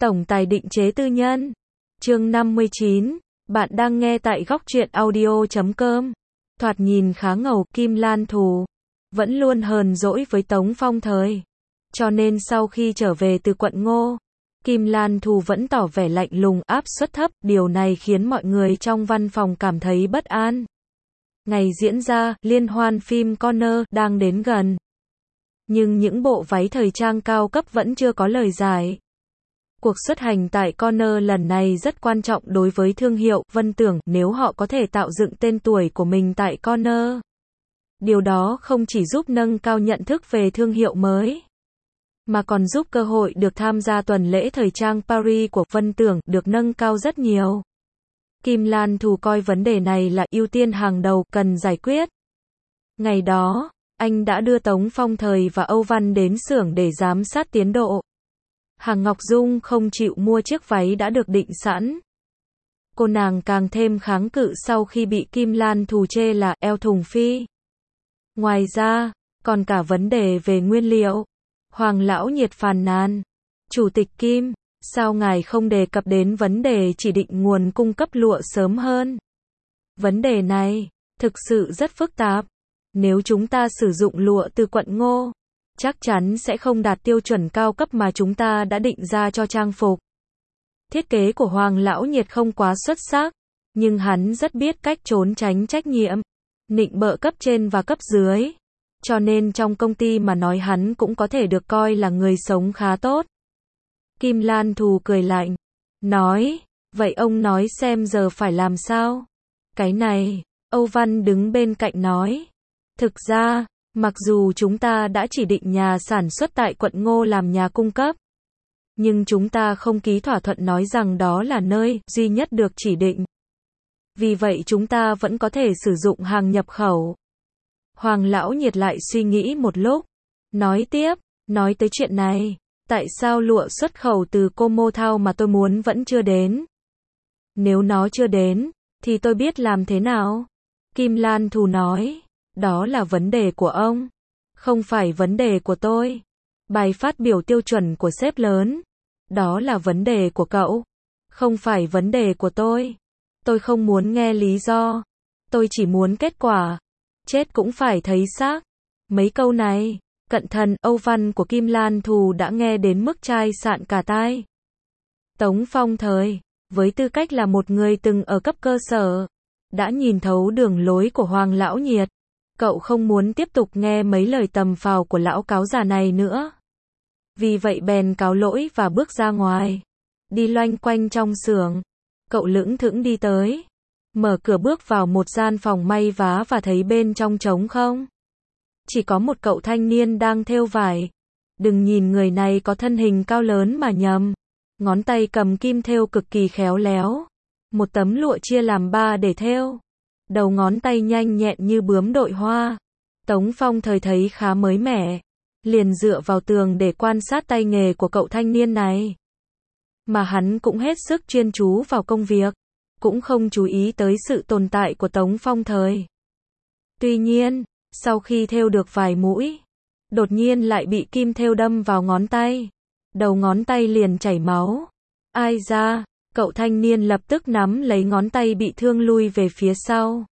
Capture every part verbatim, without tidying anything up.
Tổng tài định chế tư nhân. Chương năm mươi chín. Bạn đang nghe tại góc truyện audio chấm com. Thoạt nhìn khá ngầu, Kim Lan Thù vẫn luôn hờn dỗi với Tống Phong Thời. Cho nên sau khi trở về từ quận Ngô, Kim Lan Thù vẫn tỏ vẻ lạnh lùng, áp suất thấp, điều này khiến mọi người trong văn phòng cảm thấy bất an. Ngày diễn ra, liên hoan phim Corner đang đến gần. Nhưng những bộ váy thời trang cao cấp vẫn chưa có lời giải. Cuộc xuất hành tại Corner lần này rất quan trọng đối với thương hiệu, Vân tưởng nếu họ có thể tạo dựng tên tuổi của mình tại Corner. Điều đó không chỉ giúp nâng cao nhận thức về thương hiệu mới, mà còn giúp cơ hội được tham gia tuần lễ thời trang Paris của Vân tưởng được nâng cao rất nhiều. Kim Lan Thù coi vấn đề này là ưu tiên hàng đầu, cần giải quyết. Ngày đó, anh đã đưa Tống Phong Thời và Âu Văn đến xưởng để giám sát tiến độ. Hàng Ngọc Dung không chịu mua chiếc váy đã được định sẵn. Cô nàng càng thêm kháng cự sau khi bị Kim Lan Thù chê là eo thùng phi. Ngoài ra, còn cả vấn đề về nguyên liệu. Hoàng Lão Nhiệt phàn nàn. Chủ tịch Kim, sao ngài không đề cập đến vấn đề chỉ định nguồn cung cấp lụa sớm hơn? Vấn đề này, thực sự rất phức tạp. Nếu chúng ta sử dụng lụa từ quận Ngô, chắc chắn sẽ không đạt tiêu chuẩn cao cấp mà chúng ta đã định ra cho trang phục. Thiết kế của Hoàng Lão Nhiệt không quá xuất sắc, nhưng hắn rất biết cách trốn tránh trách nhiệm, nịnh bợ cấp trên và cấp dưới. Cho nên trong công ty mà nói hắn cũng có thể được coi là người sống khá tốt. Kim Lan Thù cười lạnh, nói, vậy ông nói xem giờ phải làm sao? Cái này, Âu Văn đứng bên cạnh nói, thực ra, mặc dù chúng ta đã chỉ định nhà sản xuất tại quận Ngô làm nhà cung cấp, nhưng chúng ta không ký thỏa thuận nói rằng đó là nơi duy nhất được chỉ định. Vì vậy chúng ta vẫn có thể sử dụng hàng nhập khẩu. Hoàng Lão Nhiệt lại suy nghĩ một lúc, nói tiếp, nói tới chuyện này, tại sao lụa xuất khẩu từ Como Thao mà tôi muốn vẫn chưa đến? Nếu nó chưa đến, thì tôi biết làm thế nào? Kim Lan Thù nói, đó là vấn đề của ông, không phải vấn đề của tôi. Bài phát biểu tiêu chuẩn của sếp lớn, đó là vấn đề của cậu, không phải vấn đề của tôi. Tôi không muốn nghe lý do, tôi chỉ muốn kết quả. Chết cũng phải thấy xác. Mấy câu này, cận thần Âu Văn của Kim Lan Thù đã nghe đến mức chai sạn cả tai. Tống Phong Thời, với tư cách là một người từng ở cấp cơ sở, đã nhìn thấu đường lối của Hoàng Lão Nhiệt. Cậu không muốn tiếp tục nghe mấy lời tầm phào của lão cáo già này nữa. Vì vậy bèn cáo lỗi và bước ra ngoài. Đi loanh quanh trong xưởng. Cậu lững thững đi tới. Mở cửa bước vào một gian phòng may vá và thấy bên trong trống không. Chỉ có một cậu thanh niên đang thêu vải. Đừng nhìn người này có thân hình cao lớn mà nhầm. Ngón tay cầm kim thêu cực kỳ khéo léo. Một tấm lụa chia làm ba để thêu. Đầu ngón tay nhanh nhẹn như bướm đội hoa. Tống Phong Thời thấy khá mới mẻ. Liền dựa vào tường để quan sát tay nghề của cậu thanh niên này. Mà hắn cũng hết sức chuyên chú vào công việc. Cũng không chú ý tới sự tồn tại của Tống Phong Thời. Tuy nhiên, sau khi thêu được vài mũi, đột nhiên lại bị kim thêu đâm vào ngón tay. Đầu ngón tay liền chảy máu. Ai da, cậu thanh niên lập tức nắm lấy ngón tay bị thương lui về phía sau.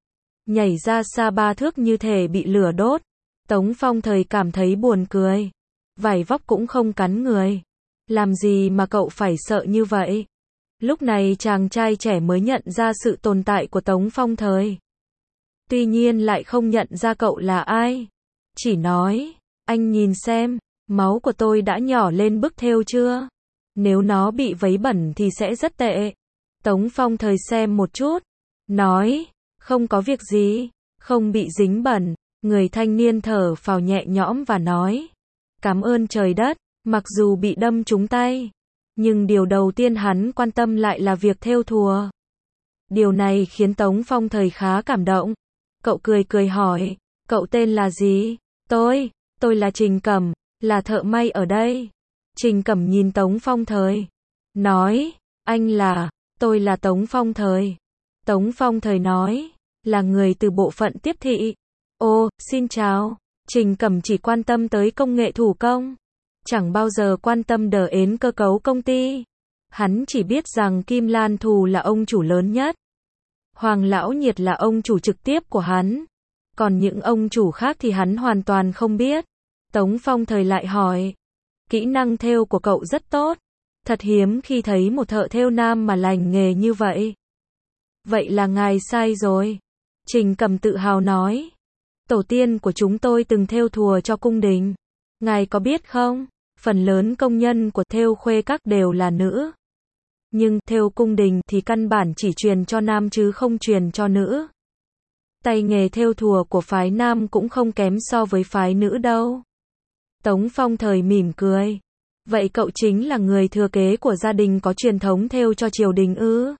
Nhảy ra xa ba thước như thể bị lửa đốt. Tống Phong Thời cảm thấy buồn cười. Vải vóc cũng không cắn người. Làm gì mà cậu phải sợ như vậy? Lúc này chàng trai trẻ mới nhận ra sự tồn tại của Tống Phong Thời. Tuy nhiên lại không nhận ra cậu là ai. Chỉ nói, anh nhìn xem, máu của tôi đã nhỏ lên bức thêu chưa? Nếu nó bị vấy bẩn thì sẽ rất tệ. Tống Phong Thời xem một chút. Nói, không có việc gì, không bị dính bẩn. Người thanh niên thở phào nhẹ nhõm và nói, cảm ơn trời đất, mặc dù bị đâm trúng tay. Nhưng điều đầu tiên hắn quan tâm lại là việc thêu thùa. Điều này khiến Tống Phong Thời khá cảm động. Cậu cười cười hỏi, cậu tên là gì? Tôi, tôi là Trình Cẩm, là thợ may ở đây. Trình Cẩm nhìn Tống Phong Thời, nói, anh là, tôi là Tống Phong Thời. Tống Phong Thời nói, là người từ bộ phận tiếp thị. Ô, xin chào. Trình Cẩm chỉ quan tâm tới công nghệ thủ công. chẳng bao giờ quan tâm đến cơ cấu công ty. Hắn chỉ biết rằng Kim Lan Thù là ông chủ lớn nhất. Hoàng Lão Nhiệt là ông chủ trực tiếp của hắn. Còn những ông chủ khác thì hắn hoàn toàn không biết. Tống Phong Thời lại hỏi. Kỹ năng thêu của cậu rất tốt. Thật hiếm khi thấy một thợ thêu nam mà lành nghề như vậy. Vậy là ngài sai rồi. Trình Cẩm tự hào nói. Tổ tiên của chúng tôi từng thêu thùa cho cung đình. Ngài có biết không? Phần lớn công nhân của thêu khuê các đều là nữ. Nhưng thêu cung đình thì căn bản chỉ truyền cho nam chứ không truyền cho nữ. Tay nghề thêu thùa của phái nam cũng không kém so với phái nữ đâu. Tống Phong Thời mỉm cười. Vậy cậu chính là người thừa kế của gia đình có truyền thống thêu cho triều đình ư?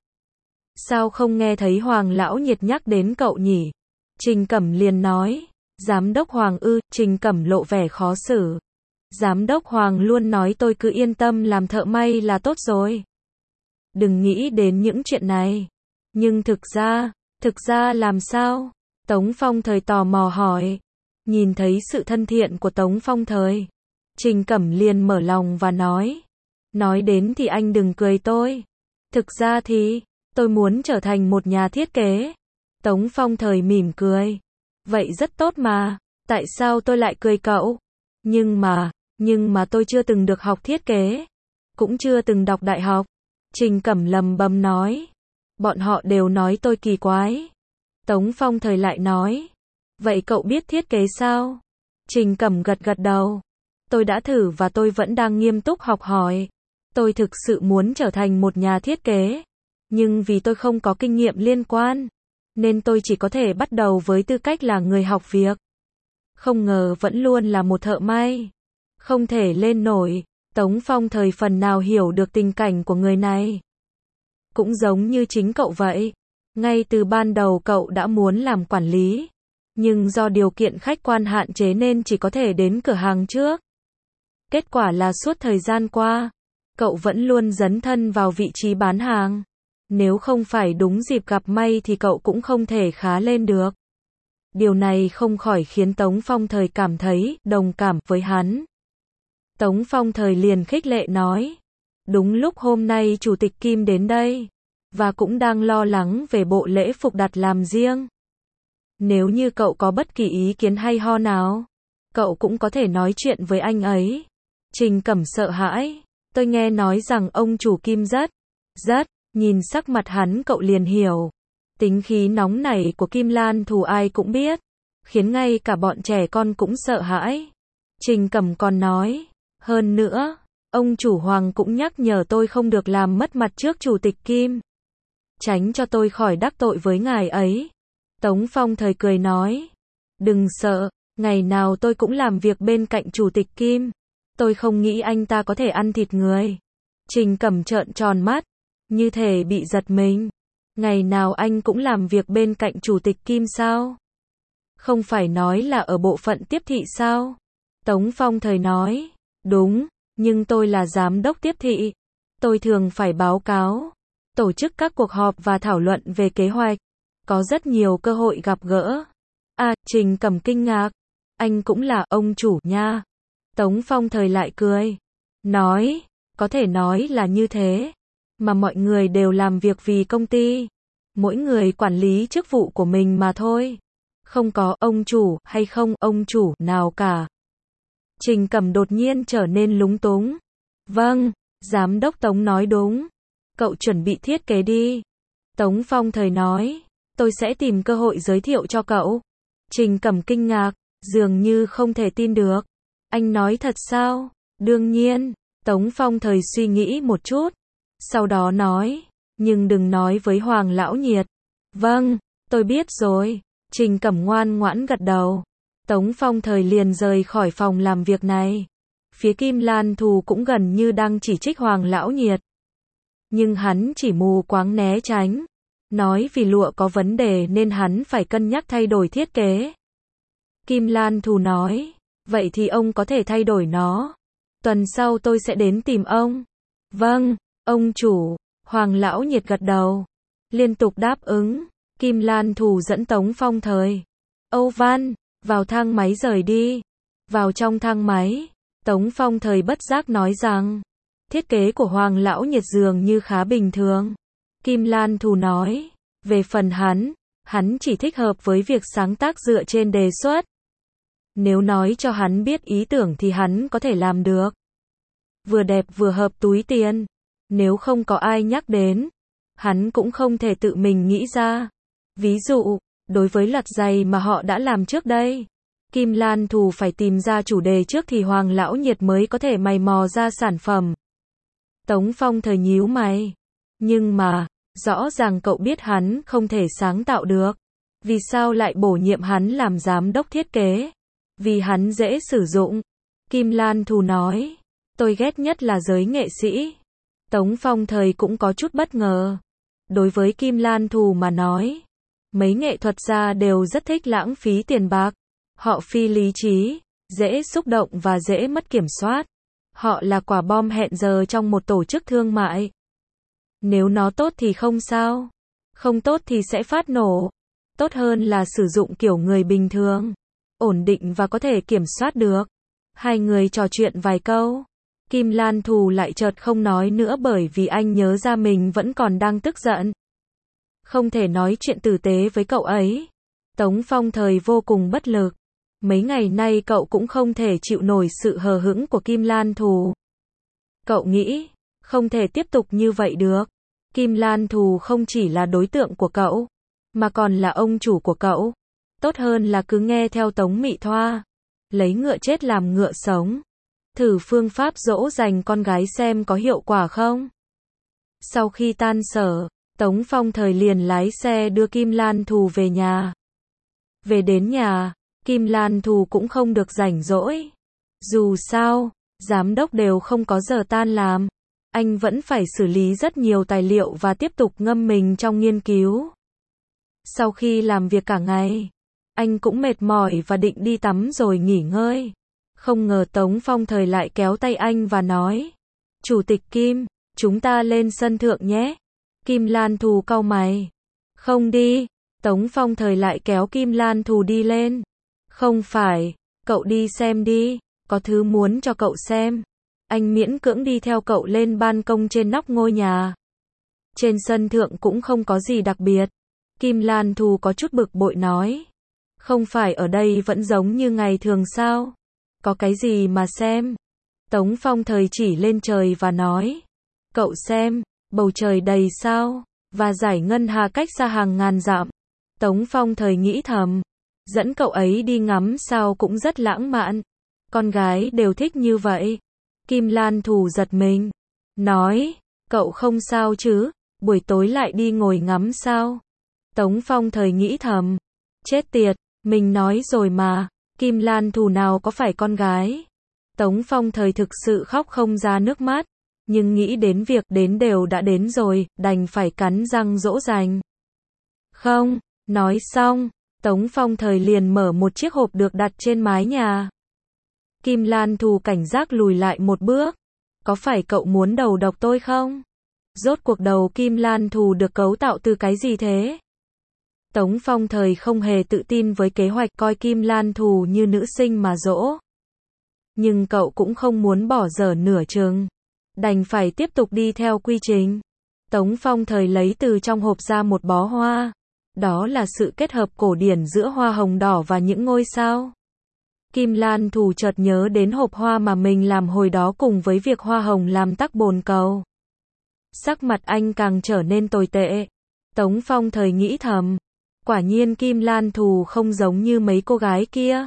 Sao không nghe thấy Hoàng Lão Nhiệt nhắc đến cậu nhỉ? Trình Cẩm liền nói. Giám đốc Hoàng ư? Trình Cẩm lộ vẻ khó xử. Giám đốc Hoàng luôn nói tôi cứ yên tâm làm thợ may là tốt rồi. Đừng nghĩ đến những chuyện này. Nhưng thực ra, thực ra làm sao? Tống Phong Thời tò mò hỏi. Nhìn thấy sự thân thiện của Tống Phong Thời, Trình Cẩm liền mở lòng và nói. Nói đến thì anh đừng cười tôi. Thực ra thì, tôi muốn trở thành một nhà thiết kế. Tống Phong Thời mỉm cười. Vậy rất tốt mà, tại sao tôi lại cười cậu? Nhưng mà, nhưng mà tôi chưa từng được học thiết kế. Cũng chưa từng đọc đại học. Trình Cẩm lầm bầm nói. Bọn họ đều nói tôi kỳ quái. Tống Phong Thời lại nói. Vậy cậu biết thiết kế sao? Trình Cẩm gật gật đầu. Tôi đã thử và tôi vẫn đang nghiêm túc học hỏi. Tôi thực sự muốn trở thành một nhà thiết kế. Nhưng vì tôi không có kinh nghiệm liên quan, nên tôi chỉ có thể bắt đầu với tư cách là người học việc. Không ngờ vẫn luôn là một thợ may. Không thể lên nổi. Tống Phong Thời phần nào hiểu được tình cảnh của người này. Cũng giống như chính cậu vậy. Ngay từ ban đầu cậu đã muốn làm quản lý. Nhưng do điều kiện khách quan hạn chế nên chỉ có thể đến cửa hàng trước. Kết quả là suốt thời gian qua, cậu vẫn luôn dấn thân vào vị trí bán hàng. Nếu không phải đúng dịp gặp may thì cậu cũng không thể khá lên được. Điều này không khỏi khiến Tống Phong Thời cảm thấy đồng cảm với hắn. Tống Phong Thời liền khích lệ nói. Đúng lúc hôm nay Chủ tịch Kim đến đây, và cũng đang lo lắng về bộ lễ phục đặt làm riêng. Nếu như cậu có bất kỳ ý kiến hay ho nào, cậu cũng có thể nói chuyện với anh ấy. Trình Cẩm sợ hãi. Tôi nghe nói rằng ông chủ Kim rất, rất, nhìn sắc mặt hắn cậu liền hiểu. Tính khí nóng nảy của Kim Lan Thù ai cũng biết, khiến ngay cả bọn trẻ con cũng sợ hãi. Trình Cẩm còn nói, hơn nữa, ông chủ Hoàng cũng nhắc nhở tôi không được làm mất mặt trước Chủ tịch Kim. Tránh cho tôi khỏi đắc tội với ngài ấy. Tống Phong Thời cười nói, đừng sợ, ngày nào tôi cũng làm việc bên cạnh Chủ tịch Kim. Tôi không nghĩ anh ta có thể ăn thịt người. Trình Cẩm trợn tròn mắt, như thể bị giật mình. Ngày nào anh cũng làm việc bên cạnh Chủ tịch Kim sao? Không phải nói là ở bộ phận tiếp thị sao? Tống Phong Thời nói, đúng, nhưng tôi là giám đốc tiếp thị. Tôi thường phải báo cáo, tổ chức các cuộc họp và thảo luận về kế hoạch. Có rất nhiều cơ hội gặp gỡ. À, Trình Cẩm kinh ngạc. Anh cũng là ông chủ nha. Tống Phong Thời lại cười. Nói, có thể nói là như thế. Mà mọi người đều làm việc vì công ty. Mỗi người quản lý chức vụ của mình mà thôi. Không có ông chủ hay không ông chủ nào cả. Trình Cẩm đột nhiên trở nên lúng túng. Vâng, giám đốc Tống nói đúng. Cậu chuẩn bị thiết kế đi. Tống Phong Thời nói, tôi sẽ tìm cơ hội giới thiệu cho cậu. Trình Cẩm kinh ngạc, dường như không thể tin được. Anh nói thật sao? Đương nhiên. Tống Phong Thời suy nghĩ một chút. Sau đó nói, nhưng đừng nói với Hoàng Lão Nhiệt. Vâng, tôi biết rồi. Trình Cẩm ngoan ngoãn gật đầu. Tống Phong Thời liền rời khỏi phòng làm việc này. Phía Kim Lan Thù cũng gần như đang chỉ trích Hoàng Lão Nhiệt. Nhưng hắn chỉ mù quáng né tránh. Nói vì lụa có vấn đề nên hắn phải cân nhắc thay đổi thiết kế. Kim Lan Thù nói, vậy thì ông có thể thay đổi nó. Tuần sau tôi sẽ đến tìm ông. Vâng, ông chủ. Hoàng Lão Nhiệt gật đầu. Liên tục đáp ứng. Kim Lan Thù dẫn Tống Phong Thời. Âu Văn, vào thang máy rời đi. Vào trong thang máy, Tống Phong thời bất giác nói rằng, thiết kế của Hoàng lão nhiệt dường như khá bình thường. Kim Lan Thù nói, về phần hắn, hắn chỉ thích hợp với việc sáng tác dựa trên đề xuất. Nếu nói cho hắn biết ý tưởng thì hắn có thể làm được. Vừa đẹp vừa hợp túi tiền. Nếu không có ai nhắc đến, hắn cũng không thể tự mình nghĩ ra. Ví dụ, đối với lật giày mà họ đã làm trước đây, Kim Lan Thù phải tìm ra chủ đề trước thì Hoàng lão nhiệt mới có thể mày mò ra sản phẩm. Tống Phong thời nhíu mày. Nhưng mà, rõ ràng cậu biết hắn không thể sáng tạo được. Vì sao lại bổ nhiệm hắn làm giám đốc thiết kế? Vì hắn dễ sử dụng. Kim Lan Thù nói, tôi ghét nhất là giới nghệ sĩ. Tống Phong thời cũng có chút bất ngờ. Đối với Kim Lan Thù mà nói, mấy nghệ thuật gia đều rất thích lãng phí tiền bạc. Họ phi lý trí, dễ xúc động và dễ mất kiểm soát. Họ là quả bom hẹn giờ trong một tổ chức thương mại. Nếu nó tốt thì không sao. Không tốt thì sẽ phát nổ. Tốt hơn là sử dụng kiểu người bình thường. Ổn định và có thể kiểm soát được. Hai người trò chuyện vài câu. Kim Lan Thù lại chợt không nói nữa bởi vì anh nhớ ra mình vẫn còn đang tức giận. Không thể nói chuyện tử tế với cậu ấy. Tống Phong thời vô cùng bất lực. Mấy ngày nay cậu cũng không thể chịu nổi sự hờ hững của Kim Lan Thù. Cậu nghĩ, không thể tiếp tục như vậy được. Kim Lan Thù không chỉ là đối tượng của cậu, mà còn là ông chủ của cậu. Tốt hơn là cứ nghe theo Tống Mị Thoa. Lấy ngựa chết làm ngựa sống. Thử phương pháp dỗ dành con gái xem có hiệu quả không. Sau khi tan sở, Tống Phong thời liền lái xe đưa Kim Lan Thù về nhà. Về đến nhà, Kim Lan Thù cũng không được rảnh rỗi. Dù sao, giám đốc đều không có giờ tan làm. Anh vẫn phải xử lý rất nhiều tài liệu và tiếp tục ngâm mình trong nghiên cứu. Sau khi làm việc cả ngày, anh cũng mệt mỏi và định đi tắm rồi nghỉ ngơi. Không ngờ Tống Phong thời lại kéo tay anh và nói, Chủ tịch Kim, chúng ta lên sân thượng nhé. Kim Lan Thù cau mày. Không đi. Tống Phong thời lại kéo Kim Lan Thù đi lên. Không phải, cậu đi xem đi, có thứ muốn cho cậu xem. Anh miễn cưỡng đi theo cậu lên ban công trên nóc ngôi nhà. Trên sân thượng cũng không có gì đặc biệt. Kim Lan Thù có chút bực bội nói. Không phải ở đây vẫn giống như ngày thường sao? Có cái gì mà xem? Tống Phong thời chỉ lên trời và nói. Cậu xem, bầu trời đầy sao, và dải ngân hà cách xa hàng ngàn dặm. Tống Phong thời nghĩ thầm. Dẫn cậu ấy đi ngắm sao cũng rất lãng mạn. Con gái đều thích như vậy. Kim Lan Thù giật mình. Nói, cậu không sao chứ, buổi tối lại đi ngồi ngắm sao. Tống Phong thời nghĩ thầm. Chết tiệt, mình nói rồi mà, Kim Lan Thù nào có phải con gái. Tống Phong thời thực sự khóc không ra nước mắt. Nhưng nghĩ đến việc đến đều đã đến rồi, đành phải cắn răng dỗ dành. Không, nói xong, Tống Phong thời liền mở một chiếc hộp được đặt trên mái nhà. Kim Lan Thù cảnh giác lùi lại một bước. Có phải cậu muốn đầu độc tôi không? Rốt cuộc đầu Kim Lan Thù được cấu tạo từ cái gì thế? Tống Phong thời không hề tự tin với kế hoạch coi Kim Lan Thù như nữ sinh mà dỗ. Nhưng cậu cũng không muốn bỏ dở nửa chừng. Đành phải tiếp tục đi theo quy trình. Tống Phong thời lấy từ trong hộp ra một bó hoa. Đó là sự kết hợp cổ điển giữa hoa hồng đỏ và những ngôi sao. Kim Lan Thù chợt nhớ đến hộp hoa mà mình làm hồi đó cùng với việc hoa hồng làm tắc bồn cầu. Sắc mặt anh càng trở nên tồi tệ. Tống Phong thời nghĩ thầm. Quả nhiên Kim Lan Thù không giống như mấy cô gái kia.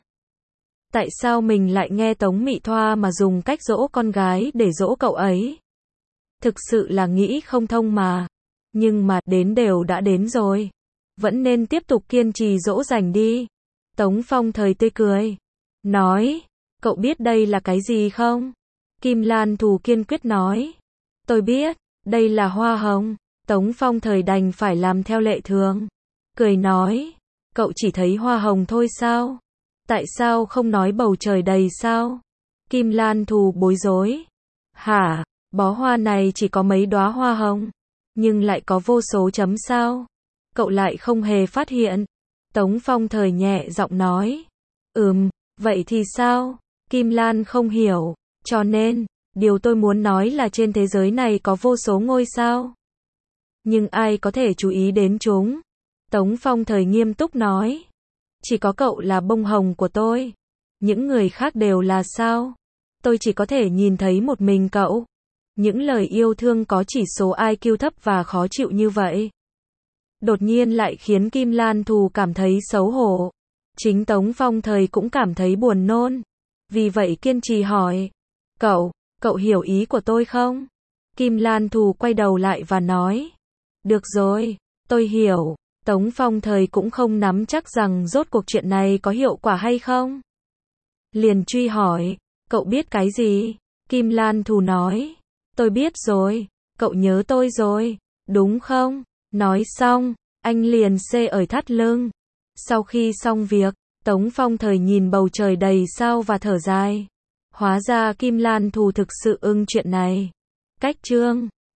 Tại sao mình lại nghe Tống Mị Thoa mà dùng cách dỗ con gái để dỗ cậu ấy? Thực sự là nghĩ không thông mà. Nhưng mà đến đều đã đến rồi. Vẫn nên tiếp tục kiên trì dỗ dành đi. Tống Phong thời tươi cười. Nói, cậu biết đây là cái gì không? Kim Lan Thù kiên quyết nói. Tôi biết, đây là hoa hồng. Tống Phong thời đành phải làm theo lệ thường. Cười nói, cậu chỉ thấy hoa hồng thôi sao? Tại sao không nói bầu trời đầy sao? Kim Lan Thù bối rối. Hả, bó hoa này chỉ có mấy đóa hoa hồng, nhưng lại có vô số chấm sao? Cậu lại không hề phát hiện. Tống Phong thời nhẹ giọng nói. Ừm, vậy thì sao? Kim Lan không hiểu. Cho nên, điều tôi muốn nói là trên thế giới này có vô số ngôi sao. Nhưng ai có thể chú ý đến chúng? Tống Phong Thời nghiêm túc nói. Chỉ có cậu là bông hồng của tôi. Những người khác đều là sao? Tôi chỉ có thể nhìn thấy một mình cậu. Những lời yêu thương có chỉ số i kiu thấp và khó chịu như vậy. Đột nhiên lại khiến Kim Lan Thù cảm thấy xấu hổ. Chính Tống Phong Thời cũng cảm thấy buồn nôn. Vì vậy kiên trì hỏi. Cậu, cậu hiểu ý của tôi không? Kim Lan Thù quay đầu lại và nói. Được rồi, tôi hiểu. Tống Phong Thời cũng không nắm chắc rằng rốt cuộc chuyện này có hiệu quả hay không. Liền truy hỏi. Cậu biết cái gì? Kim Lan Thù nói. Tôi biết rồi. Cậu nhớ tôi rồi, đúng không? Nói xong, anh liền xê ở thắt lưng. Sau khi xong việc, Tống Phong Thời nhìn bầu trời đầy sao và thở dài. Hóa ra Kim Lan Thù thực sự ưng chuyện này. Cách chương